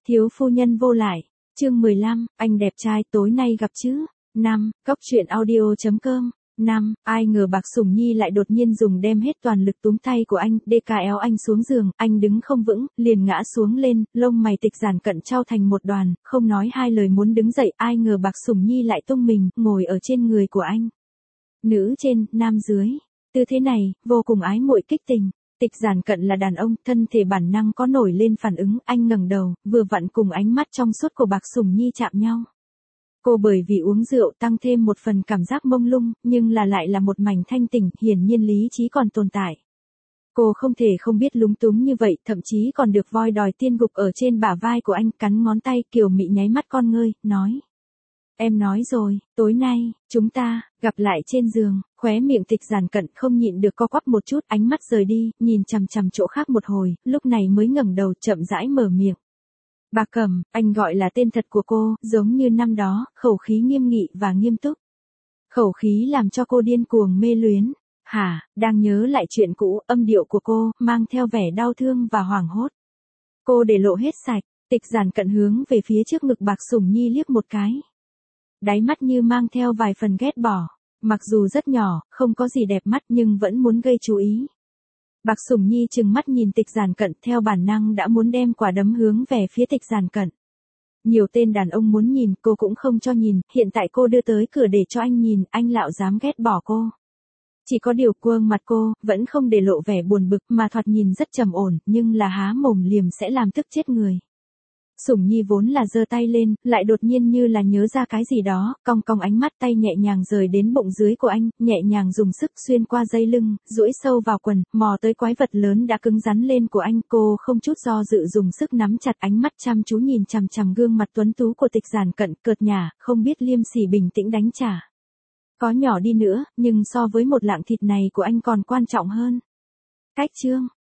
Thiếu phu nhân vô lại, chương 15, anh đẹp trai tối nay gặp chứ. 5. Cóc truyện audio.com. 5. Ai ngờ Bạc Sủng Nhi lại đột nhiên dùng đem hết toàn lực túm tay của anh, kéo anh xuống giường, anh đứng không vững, liền ngã xuống lên, lông mày Tịch Giản Cận chau thành một đoàn, không nói hai lời muốn đứng dậy, ai ngờ Bạc Sủng Nhi lại tung mình, ngồi ở trên người của anh. Nữ trên, nam dưới. Tư thế này, vô cùng ái muội kích tình. Tịch Giản Cận là đàn ông, thân thể bản năng có nổi lên phản ứng, anh ngẩng đầu, vừa vặn cùng ánh mắt trong suốt của Bạc Sủng Nhi chạm nhau. Cô bởi vì uống rượu tăng thêm một phần cảm giác mông lung, nhưng lại là một mảnh thanh tỉnh, hiển nhiên lý trí còn tồn tại. Cô không thể không biết lúng túng như vậy, thậm chí còn được voi đòi tiên gục ở trên bả vai của anh, cắn ngón tay, kiều mị nháy mắt con ngươi, nói. Em nói rồi, tối nay, chúng ta, gặp lại trên giường, khóe miệng Tịch Giản Cận không nhịn được co quắp một chút, ánh mắt rời đi, nhìn chằm chằm chỗ khác một hồi, lúc này mới ngẩng đầu chậm rãi mở miệng. Bà Cẩm, anh gọi là tên thật của cô, giống như năm đó, khẩu khí nghiêm nghị và nghiêm túc. Khẩu khí làm cho cô điên cuồng mê luyến. Hả, đang nhớ lại chuyện cũ, âm điệu của cô, mang theo vẻ đau thương và hoảng hốt. Cô để lộ hết sạch, Tịch Giản Cận hướng về phía trước ngực Bạc Sủng Nhi liếc một cái. Đáy mắt như mang theo vài phần ghét bỏ, mặc dù rất nhỏ, không có gì đẹp mắt nhưng vẫn muốn gây chú ý. Bạc Sủng Nhi trừng mắt nhìn Tịch Giản Cận, theo bản năng đã muốn đem quả đấm hướng về phía Tịch Giản Cận. Nhiều tên đàn ông muốn nhìn, cô cũng không cho nhìn, hiện tại cô đưa tới cửa để cho anh nhìn, anh lạo dám ghét bỏ cô. Chỉ có điều gương mặt cô, vẫn không để lộ vẻ buồn bực, mà thoạt nhìn rất trầm ổn, nhưng là há mồm liềm sẽ làm tức chết người. Sủng Nhi vốn là giơ tay lên, lại đột nhiên như là nhớ ra cái gì đó, cong cong ánh mắt, tay nhẹ nhàng rời đến bụng dưới của anh, nhẹ nhàng dùng sức xuyên qua dây lưng, duỗi sâu vào quần, mò tới quái vật lớn đã cứng rắn lên của anh. Cô không chút do dự dùng sức nắm chặt, ánh mắt chăm chú nhìn chằm chằm gương mặt tuấn tú của Tịch Giản Cận, cợt nhả, không biết liêm sỉ bình tĩnh đánh trả. Có nhỏ đi nữa, nhưng so với một lạng thịt này của anh còn quan trọng hơn. Cách chương